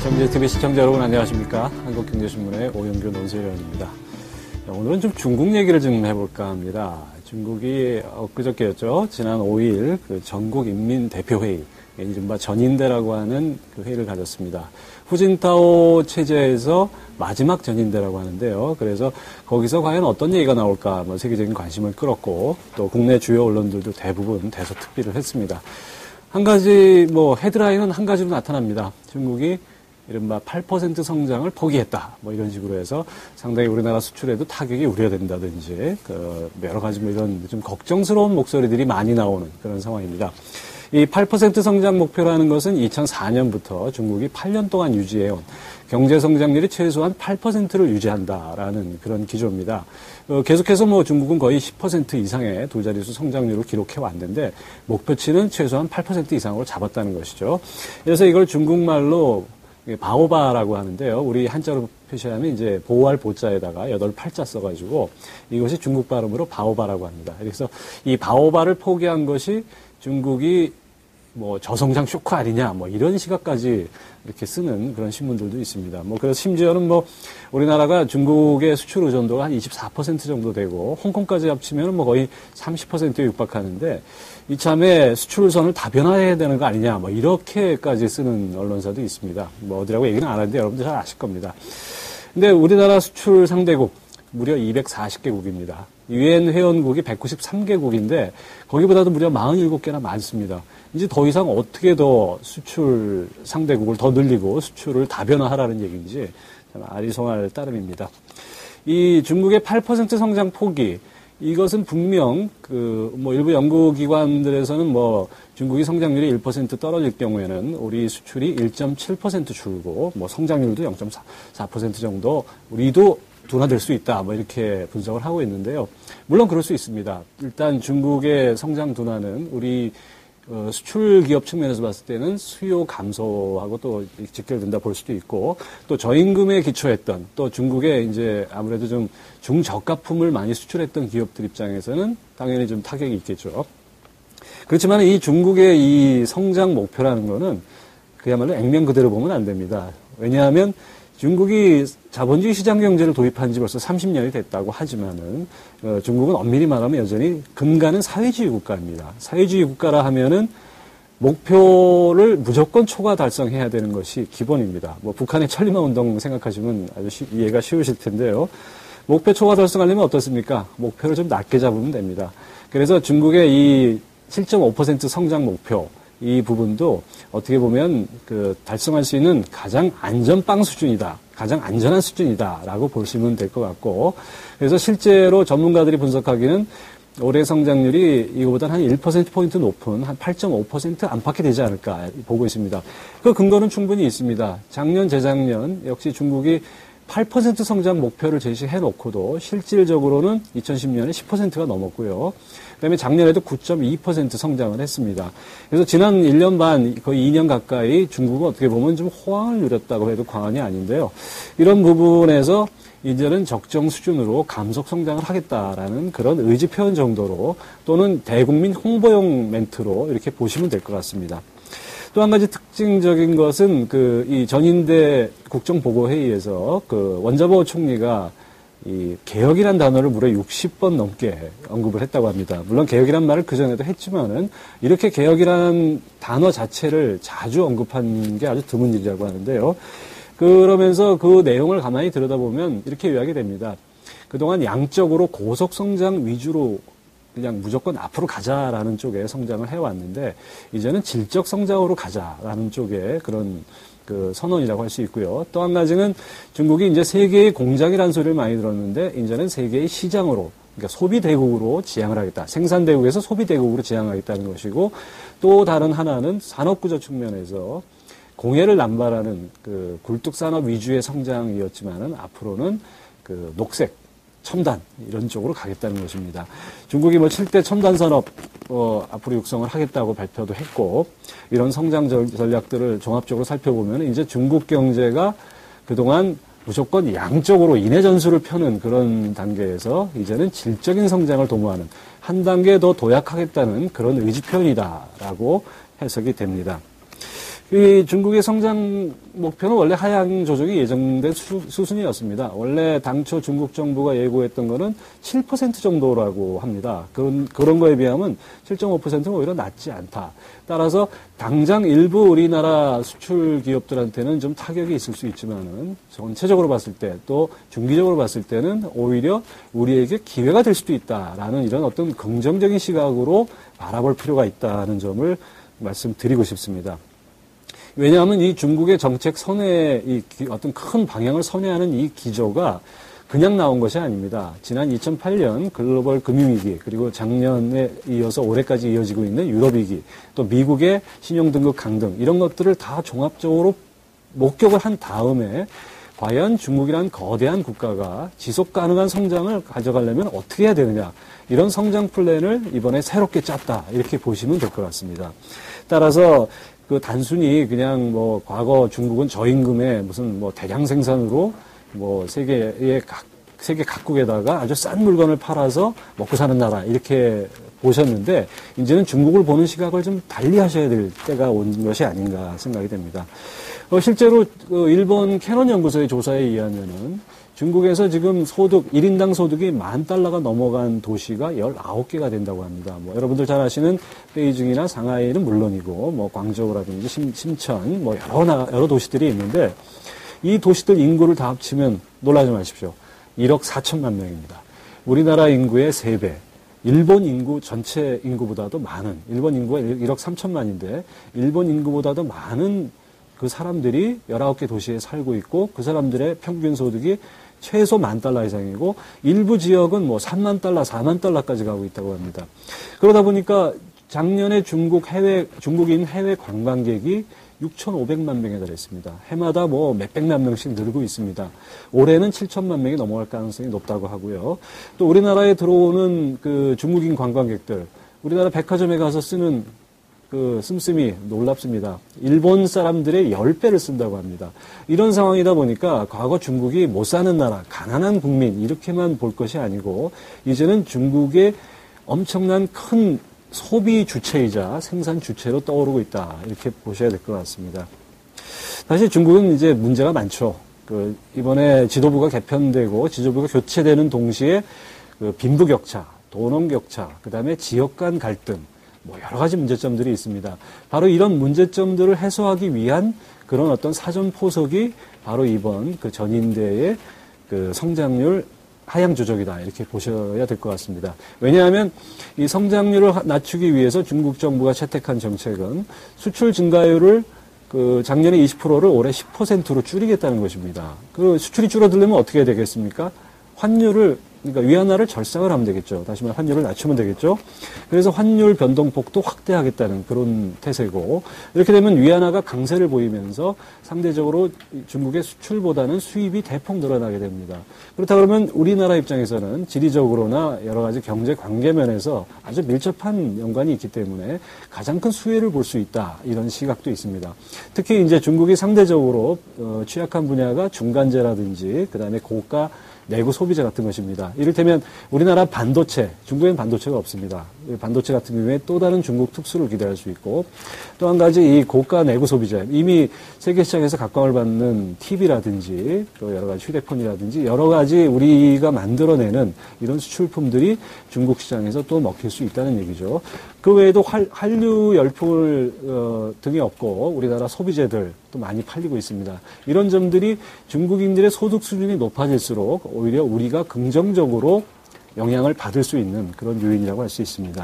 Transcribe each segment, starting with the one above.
정제TV 시청자 여러분 안녕하십니까? 한국경제신문의 오영규 논설위원입니다. 오늘은 좀 중국 얘기를 좀 해볼까 합니다. 중국이 엊그저께였죠. 지난 5일 그 전국인민대표회의, 이른바 전인대라고 하는 그 회의를 가졌습니다. 후진타오 체제에서 마지막 전인대라고 하는데요. 그래서 거기서 과연 어떤 얘기가 나올까 세계적인 관심을 끌었고 또 국내 주요 언론들도 대부분 대서특필을 했습니다. 한 가지 헤드라인은 한 가지로 나타납니다. 중국이 이른바 8% 성장을 포기했다. 이런 식으로 해서 상당히 우리나라 수출에도 타격이 우려된다든지, 여러 가지 이런 좀 걱정스러운 목소리들이 많이 나오는 그런 상황입니다. 이 8% 성장 목표라는 것은 2004년부터 중국이 8년 동안 유지해온 경제 성장률이 최소한 8%를 유지한다라는 그런 기조입니다. 계속해서 중국은 거의 10% 이상의 두 자릿수 성장률을 기록해 왔는데 목표치는 최소한 8% 이상으로 잡았다는 것이죠. 그래서 이걸 중국말로 바오바라고 하는데요. 우리 한자로 표시하면 이제 보호할 보자에다가 8팔자 써가지고 이것이 중국 발음으로 바오바라고 합니다. 그래서 이 바오바를 포기한 것이 중국이 저성장 쇼크 아니냐 이런 시각까지 이렇게 쓰는 그런 신문들도 있습니다. 그래서 심지어는 우리나라가 중국의 수출 의존도가 한 24% 정도 되고 홍콩까지 합치면 거의 30%에 육박하는데 이참에 수출선을 다변화해야 되는 거 아니냐 이렇게까지 쓰는 언론사도 있습니다. 어디라고 얘기는 안 하는데 여러분들 잘 아실 겁니다. 근데 우리나라 수출 상대국 무려 240개국입니다. 유엔 회원국이 193개국인데 거기보다도 무려 47개나 많습니다. 이제 더 이상 어떻게 더 수출 상대국을 더 늘리고 수출을 다변화하라는 얘기인지 참 아리송할 따름입니다. 이 중국의 8% 성장 포기, 이것은 분명 일부 연구기관들에서는 중국이 성장률이 1% 떨어질 경우에는 우리 수출이 1.7% 줄고 성장률도 0.4% 정도 우리도 둔화될 수 있다 이렇게 분석을 하고 있는데요. 물론 그럴 수 있습니다. 일단 중국의 성장 둔화는 우리 수출 기업 측면에서 봤을 때는 수요 감소하고 또 직결된다 볼 수도 있고, 또 저임금에 기초했던, 또 중국에 이제 아무래도 좀 중저가품을 많이 수출했던 기업들 입장에서는 당연히 좀 타격이 있겠죠. 그렇지만 이 중국의 이 성장 목표라는 거는 그야말로 액면 그대로 보면 안 됩니다. 왜냐하면 중국이 자본주의 시장 경제를 도입한 지 벌써 30년이 됐다고 하지만은 중국은 엄밀히 말하면 여전히 근간은 사회주의 국가입니다. 사회주의 국가라 하면은 목표를 무조건 초과 달성해야 되는 것이 기본입니다. 북한의 천리마 운동 생각하시면 아주 이해가 쉬우실 텐데요. 목표 초과 달성하려면 어떻습니까? 목표를 좀 낮게 잡으면 됩니다. 그래서 중국의 이 7.5% 성장 목표, 이 부분도 어떻게 보면 달성할 수 있는 가장 안전빵 수준이다. 가장 안전한 수준이다라고 보시면 될 것 같고, 그래서 실제로 전문가들이 분석하기는 올해 성장률이 이거보다 한 1%포인트 높은 한 8.5% 안팎이 되지 않을까 보고 있습니다. 그 근거는 충분히 있습니다. 작년, 재작년 역시 중국이 8% 성장 목표를 제시해놓고도 실질적으로는 2010년에 10%가 넘었고요. 그다음에 작년에도 9.2% 성장을 했습니다. 그래서 지난 1년 반, 거의 2년 가까이 중국은 어떻게 보면 좀 호황을 누렸다고 해도 과언이 아닌데요. 이런 부분에서 이제는 적정 수준으로 감속 성장을 하겠다라는 그런 의지 표현 정도로, 또는 대국민 홍보용 멘트로 이렇게 보시면 될 것 같습니다. 또 한 가지 특징적인 것은 이 전인대 국정보고회의에서 원자보 총리가 이 개혁이란 단어를 무려 60번 넘게 언급을 했다고 합니다. 물론 개혁이란 말을 그전에도 했지만은 이렇게 개혁이라는 단어 자체를 자주 언급한 게 아주 드문 일이라고 하는데요. 그러면서 그 내용을 가만히 들여다보면 이렇게 요약이 됩니다. 그동안 양적으로 고속 성장 위주로 그냥 무조건 앞으로 가자라는 쪽에 성장을 해왔는데 이제는 질적 성장으로 가자라는 쪽에 그런 선언이라고 할 수 있고요. 또 한 가지는 중국이 이제 세계의 공장이라는 소리를 많이 들었는데 이제는 세계의 시장으로, 그러니까 소비대국으로 지향을 하겠다. 생산대국에서 소비대국으로 지향하겠다는 것이고, 또 다른 하나는 산업구조 측면에서 공해를 남발하는 굴뚝산업 위주의 성장이었지만은 앞으로는 녹색, 첨단 이런 쪽으로 가겠다는 것입니다. 중국이 7대 첨단 산업 앞으로 육성을 하겠다고 발표도 했고, 이런 성장 전략들을 종합적으로 살펴보면 이제 중국 경제가 그동안 무조건 양적으로 인해 전술을 펴는 그런 단계에서 이제는 질적인 성장을 도모하는, 한 단계 더 도약하겠다는 그런 의지 표현이다라고 해석이 됩니다. 이 중국의 성장 목표는 원래 하향 조정이 예정된 수순이었습니다. 원래 당초 중국 정부가 예고했던 거는 7% 정도라고 합니다. 그런 거에 비하면 7.5%는 오히려 낮지 않다. 따라서 당장 일부 우리나라 수출 기업들한테는 좀 타격이 있을 수 있지만은 전체적으로 봤을 때 또 중기적으로 봤을 때는 오히려 우리에게 기회가 될 수도 있다라는 이런 어떤 긍정적인 시각으로 바라볼 필요가 있다는 점을 말씀드리고 싶습니다. 왜냐하면 이 중국의 정책 선회, 어떤 큰 방향을 선회하는 이 기조가 그냥 나온 것이 아닙니다. 지난 2008년 글로벌 금융위기, 그리고 작년에 이어서 올해까지 이어지고 있는 유럽위기, 또 미국의 신용등급 강등, 이런 것들을 다 종합적으로 목격을 한 다음에 과연 중국이란 거대한 국가가 지속 가능한 성장을 가져가려면 어떻게 해야 되느냐, 이런 성장 플랜을 이번에 새롭게 짰다, 이렇게 보시면 될 것 같습니다. 따라서 단순히 그냥 과거 중국은 저임금에 무슨 대량 생산으로 세계 각국에다가 아주 싼 물건을 팔아서 먹고 사는 나라, 이렇게 보셨는데, 이제는 중국을 보는 시각을 좀 달리 하셔야 될 때가 온 것이 아닌가 생각이 됩니다. 실제로 일본 캐논 연구소의 조사에 의하면은 중국에서 지금 1인당 소득이 $10,000가 넘어간 도시가 19개가 된다고 합니다. 여러분들 잘 아시는 베이징이나 상하이는 물론이고, 광저우라든지 심천, 여러 도시들이 있는데, 이 도시들 인구를 다 합치면 놀라지 마십시오. 1억 4천만 명입니다. 우리나라 인구의 3배. 일본 인구 전체 인구보다도 많은, 일본 인구가 1억 3천만인데, 일본 인구보다도 많은 그 사람들이 19개 도시에 살고 있고, 그 사람들의 평균 소득이 최소 $10,000 이상이고, 일부 지역은 $30,000, $40,000까지 가고 있다고 합니다. 그러다 보니까 작년에 중국인 해외 관광객이 6,500만 명에 달했습니다. 해마다 몇백만 명씩 늘고 있습니다. 올해는 7천만 명이 넘어갈 가능성이 높다고 하고요. 또 우리나라에 들어오는 그 중국인 관광객들, 우리나라 백화점에 가서 쓰는 그 씀씀이 놀랍습니다. 일본 사람들의 10배를 쓴다고 합니다. 이런 상황이다 보니까 과거 중국이 못 사는 나라, 가난한 국민, 이렇게만 볼 것이 아니고, 이제는 중국의 엄청난 큰 소비 주체이자 생산 주체로 떠오르고 있다, 이렇게 보셔야 될 것 같습니다. 사실 중국은 이제 문제가 많죠. 이번에 지도부가 개편되고 지도부가 교체되는 동시에 빈부격차, 돈원격차, 그 다음에 지역 간 갈등, 여러 가지 문제점들이 있습니다. 바로 이런 문제점들을 해소하기 위한 그런 어떤 사전 포석이 바로 이번 전인대의 성장률 하향 조정이다, 이렇게 보셔야 될 것 같습니다. 왜냐하면 이 성장률을 낮추기 위해서 중국 정부가 채택한 정책은 수출 증가율을 작년에 20%를 올해 10%로 줄이겠다는 것입니다. 수출이 줄어들려면 어떻게 해야 되겠습니까? 그러니까 위안화를 절상을 하면 되겠죠. 다시 말해 환율을 낮추면 되겠죠. 그래서 환율 변동폭도 확대하겠다는 그런 태세고, 이렇게 되면 위안화가 강세를 보이면서 상대적으로 중국의 수출보다는 수입이 대폭 늘어나게 됩니다. 그렇다 그러면 우리나라 입장에서는 지리적으로나 여러 가지 경제 관계면에서 아주 밀접한 연관이 있기 때문에 가장 큰 수혜를 볼 수 있다, 이런 시각도 있습니다. 특히 이제 중국이 상대적으로 취약한 분야가 중간재라든지 그다음에 고가 내구 소비재 같은 것입니다. 이를테면 우리나라 반도체, 중국에는 반도체가 없습니다. 반도체 같은 경우에 또 다른 중국 특수를 기대할 수 있고, 또 한 가지 이 고가 내구 소비재, 이미 세계 시장에서 각광을 받는 TV라든지 또 여러 가지 휴대폰이라든지 여러 가지 우리가 만들어내는 이런 수출품들이 중국 시장에서 또 먹힐 수 있다는 얘기죠. 그 외에도 한류 열풍을 등에 업고 우리나라 소비재들 또 많이 팔리고 있습니다. 이런 점들이 중국인들의 소득 수준이 높아질수록 오히려 우리가 긍정적으로 영향을 받을 수 있는 그런 요인이라고 할 수 있습니다.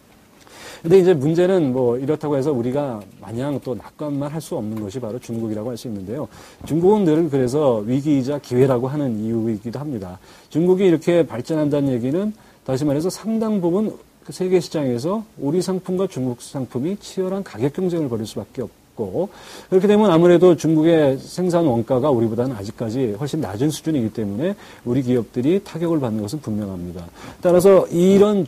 근데 이제 문제는 이렇다고 해서 우리가 마냥 또 낙관만 할 수 없는 것이 바로 중국이라고 할 수 있는데요. 중국은 늘 그래서 위기이자 기회라고 하는 이유이기도 합니다. 중국이 이렇게 발전한다는 얘기는 다시 말해서 상당 부분 세계 시장에서 우리 상품과 중국 상품이 치열한 가격 경쟁을 벌일 수밖에 없고, 그렇게 되면 아무래도 중국의 생산 원가가 우리보다는 아직까지 훨씬 낮은 수준이기 때문에 우리 기업들이 타격을 받는 것은 분명합니다. 따라서 이런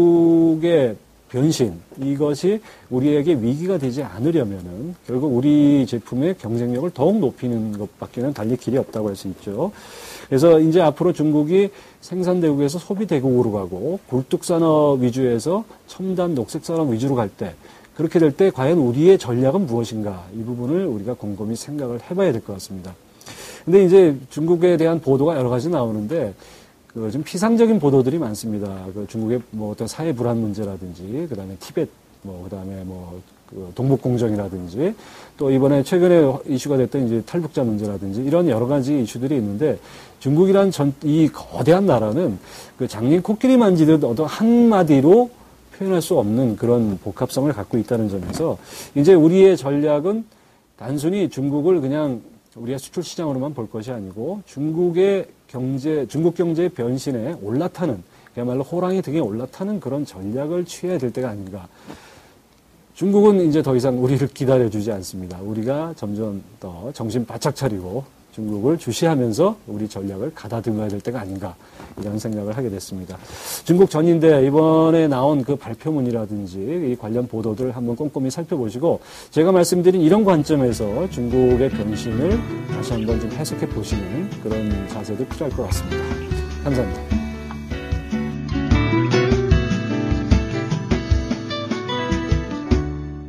중국의 변신, 이것이 우리에게 위기가 되지 않으려면은 결국 우리 제품의 경쟁력을 더욱 높이는 것밖에는 달리 길이 없다고 할 수 있죠. 그래서 이제 앞으로 중국이 생산대국에서 소비대국으로 가고 굴뚝산업 위주에서 첨단 녹색산업 위주로 갈 때, 그렇게 될 때 과연 우리의 전략은 무엇인가? 이 부분을 우리가 곰곰이 생각을 해봐야 될 것 같습니다. 근데 이제 중국에 대한 보도가 여러 가지 나오는데 좀 피상적인 보도들이 많습니다. 중국의 뭐 어떤 사회 불안 문제라든지, 그 다음에 티벳, 그 다음에 동북공정이라든지, 또 이번에 최근에 이슈가 됐던 이제 탈북자 문제라든지, 이런 여러 가지 이슈들이 있는데, 중국이란 이 거대한 나라는 그 장님 코끼리 만지듯 어떤 한마디로 표현할 수 없는 그런 복합성을 갖고 있다는 점에서, 이제 우리의 전략은 단순히 중국을 그냥 우리가 수출 시장으로만 볼 것이 아니고, 중국 경제의 변신에 올라타는, 그야말로 호랑이 등에 올라타는 그런 전략을 취해야 될 때가 아닌가. 중국은 이제 더 이상 우리를 기다려주지 않습니다. 우리가 점점 더 정신 바짝 차리고 중국을 주시하면서 우리 전략을 가다듬어야 될 때가 아닌가, 이런 생각을 하게 됐습니다. 중국 전인대 이번에 나온 그 발표문이라든지 이 관련 보도들 한번 꼼꼼히 살펴보시고, 제가 말씀드린 이런 관점에서 중국의 변신을 다시 한번 좀 해석해 보시는 그런 자세도 필요할 것 같습니다. 감사합니다.